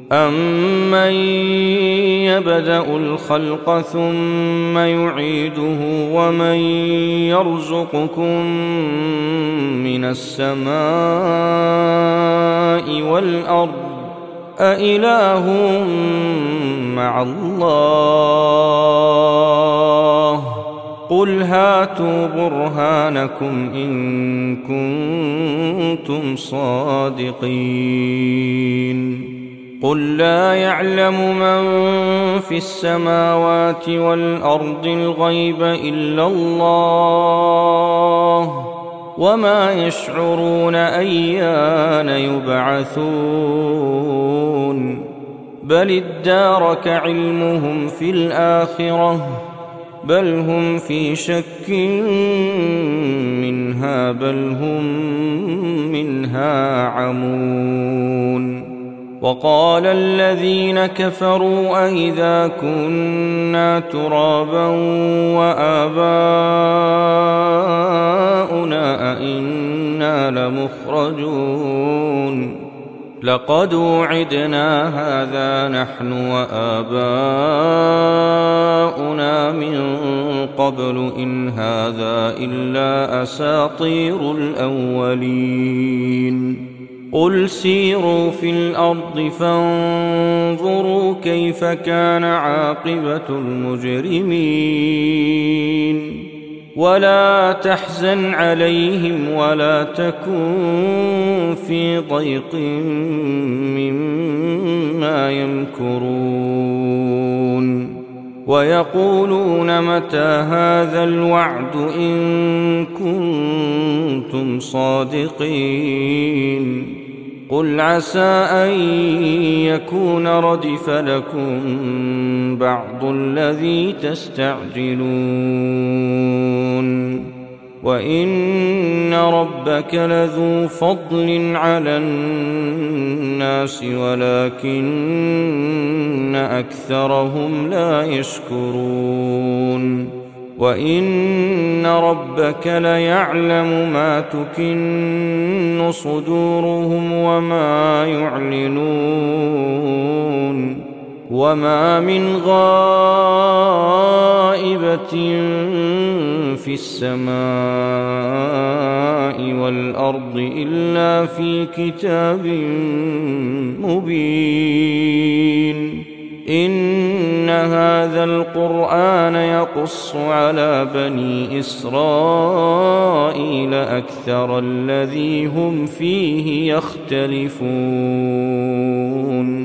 أَمَّن يَبْدَأُ الْخَلْقَ ثُمَّ يُعِيدُهُ وَمَن يَرْزُقُكُم مِّنَ السَّمَاءِ وَالْأَرْضِ أَإِلَٰهٌ مَّعَ اللَّهِ قُلْ هَاتُوا بُرْهَانَكُمْ إِن كُنتُمْ صَادِقِينَ قُل لَّا يَعْلَمُ مَن فِي السَّمَاوَاتِ وَالْأَرْضِ الْغَيْبَ إِلَّا اللَّهُ وَمَا يَشْعُرُونَ أَيَّانَ يُبْعَثُونَ بَلِ ادَّارَكَ عِلْمُهُمْ فِي الْآخِرَةِ بَلْ هُمْ فِي شَكٍّ مِّنْهَا بَلْ هُمْ مِنْهَا عَمُونَ وَقَالَ الَّذِينَ كَفَرُوا أَإِذَا كُنَّا تُرَابًا وَآبَاؤُنَا أَإِنَّا لَمُخْرَجُونَ لَقَدْ وُعِدْنَا هَٰذَا نَحْنُ وَآبَاؤُنَا مِن قَبْلُ إِنْ هَٰذَا إِلَّا أَسَاطِيرُ الْأَوَّلِينَ قُلْ سِيرُوا فِي الْأَرْضِ فَانظُرُوا كَيْفَ كَانَ عَاقِبَةُ الْمُجْرِمِينَ وَلَا تَحْزَنْ عَلَيْهِمْ وَلَا تَكُن فِي ضَيْقٍ مِّمَّا يَمْكُرُونَ وَيَقُولُونَ مَتَىٰ هَٰذَا الْوَعْدُ إِن كُنتُمْ صَادِقِينَ قُلْ عَسَىٰ أَن يَكُونَ رَدِفَ لَكُم بَعْضُ الَّذِي تَسْتَعْجِلُونَ وَإِنَّ رَبَّكَ لَذُو فَضْلٍ عَلَى النَّاسِ وَلَٰكِنَّ أَكْثَرَهُمْ لَا يَشْكُرُونَ وَإِنَّ رَبَّكَ لَيَعْلَمُ مَا تُكِنُّ صُدُورُهُمْ وَمَا يُعْلِنُونَ وَمَا مِنْ غَائِبَةٍ فِي السَّمَاءِ وَالْأَرْضِ إِلَّا فِي كِتَابٍ مُّبِينٍ إِنَّ هَٰذَا الْقُرْآنَ يَقُصُّ عَلَىٰ بَنِي إِسْرَائِيلَ أَكْثَرَ الَّذِي هُمْ فِيهِ يَخْتَلِفُونَ